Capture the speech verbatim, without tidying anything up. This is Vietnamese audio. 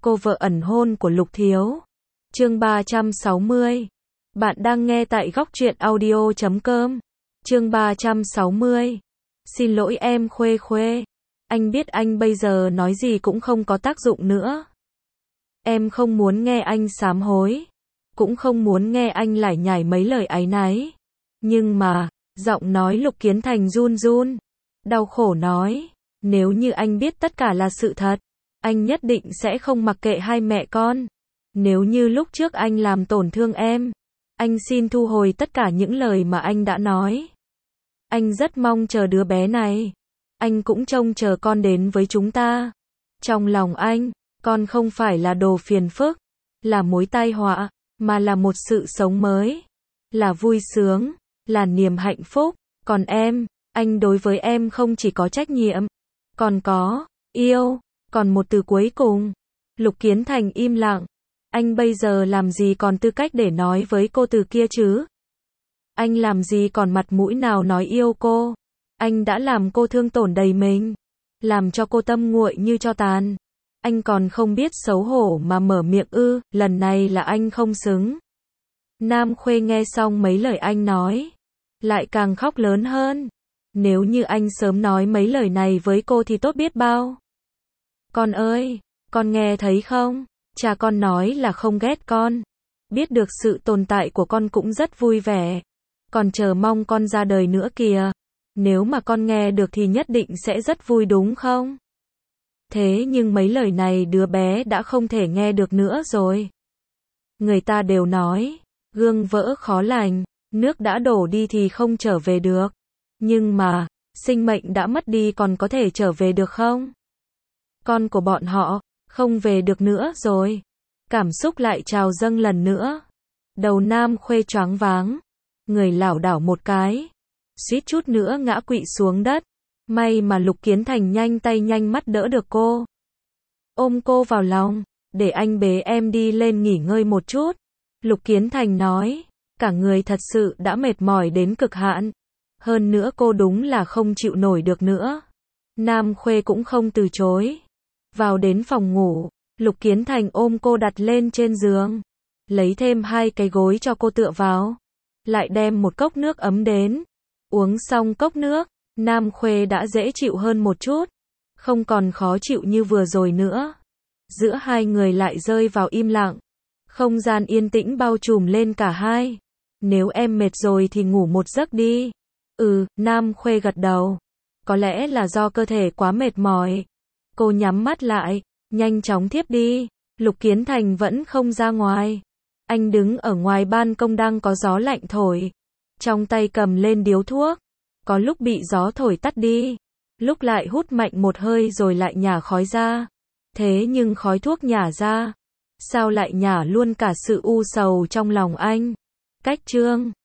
cô vợ ẩn hôn của Lục Thiếu. Chương ba trăm sáu mươi. Bạn đang nghe tại góc truyện audio chấm com. Chương ba trăm sáu mươi. Xin lỗi em Khuê Khuê. Anh biết anh bây giờ nói gì cũng không có tác dụng nữa. Em không muốn nghe anh sám hối. Cũng không muốn nghe anh lải nhải mấy lời áy náy. Nhưng mà, giọng nói Lục Kiến Thành run run. Đau khổ nói, nếu như anh biết tất cả là sự thật, anh nhất định sẽ không mặc kệ hai mẹ con. Nếu như lúc trước anh làm tổn thương em, anh xin thu hồi tất cả những lời mà anh đã nói. Anh rất mong chờ đứa bé này. Anh cũng trông chờ con đến với chúng ta. Trong lòng anh, con không phải là đồ phiền phức, là mối tai họa, mà là một sự sống mới, là vui sướng, là niềm hạnh phúc. Còn em, anh đối với em không chỉ có trách nhiệm, còn có yêu. Còn một từ cuối cùng. Lục Kiến Thành im lặng. Anh bây giờ làm gì còn tư cách để nói với cô từ kia chứ? Anh làm gì còn mặt mũi nào nói yêu cô? Anh đã làm cô thương tổn đầy mình, làm cho cô tâm nguội như tro tàn. Anh còn không biết xấu hổ mà mở miệng ư? Lần này là anh không xứng. Nam Khuê nghe xong mấy lời anh nói, lại càng khóc lớn hơn. Nếu như anh sớm nói mấy lời này với cô thì tốt biết bao. Con ơi, con nghe thấy không? Cha con nói là không ghét con. Biết được sự tồn tại của con cũng rất vui vẻ. Còn chờ mong con ra đời nữa kìa. Nếu mà con nghe được thì nhất định sẽ rất vui đúng không? Thế nhưng mấy lời này đứa bé đã không thể nghe được nữa rồi. Người ta đều nói, gương vỡ khó lành, nước đã đổ đi thì không trở về được. Nhưng mà, sinh mệnh đã mất đi còn có thể trở về được không? Con của bọn họ, không về được nữa rồi. Cảm xúc lại trào dâng lần nữa. Đầu Nam Khuê choáng váng. Người lảo đảo một cái. Suýt chút nữa ngã quỵ xuống đất. May mà Lục Kiến Thành nhanh tay nhanh mắt đỡ được cô. Ôm cô vào lòng. Để anh bế em đi lên nghỉ ngơi một chút. Lục Kiến Thành nói. Cả người thật sự đã mệt mỏi đến cực hạn. Hơn nữa cô đúng là không chịu nổi được nữa. Nam Khuê cũng không từ chối. Vào đến phòng ngủ, Lục Kiến Thành ôm cô đặt lên trên giường. Lấy thêm hai cái gối cho cô tựa vào. Lại đem một cốc nước ấm đến. Uống xong cốc nước, Nam Khuê đã dễ chịu hơn một chút. Không còn khó chịu như vừa rồi nữa. Giữa hai người lại rơi vào im lặng. Không gian yên tĩnh bao trùm lên cả hai. Nếu em mệt rồi thì ngủ một giấc đi. Ừ, Nam Khuê gật đầu. Có lẽ là do cơ thể quá mệt mỏi. Cô nhắm mắt lại, nhanh chóng thiếp đi. Lục Kiến Thành vẫn không ra ngoài. Anh đứng ở ngoài ban công đang có gió lạnh thổi. Trong tay cầm lên điếu thuốc. Có lúc bị gió thổi tắt đi. Lúc lại hút mạnh một hơi rồi lại nhả khói ra. Thế nhưng khói thuốc nhả ra, sao lại nhả luôn cả sự u sầu trong lòng anh? Cách chương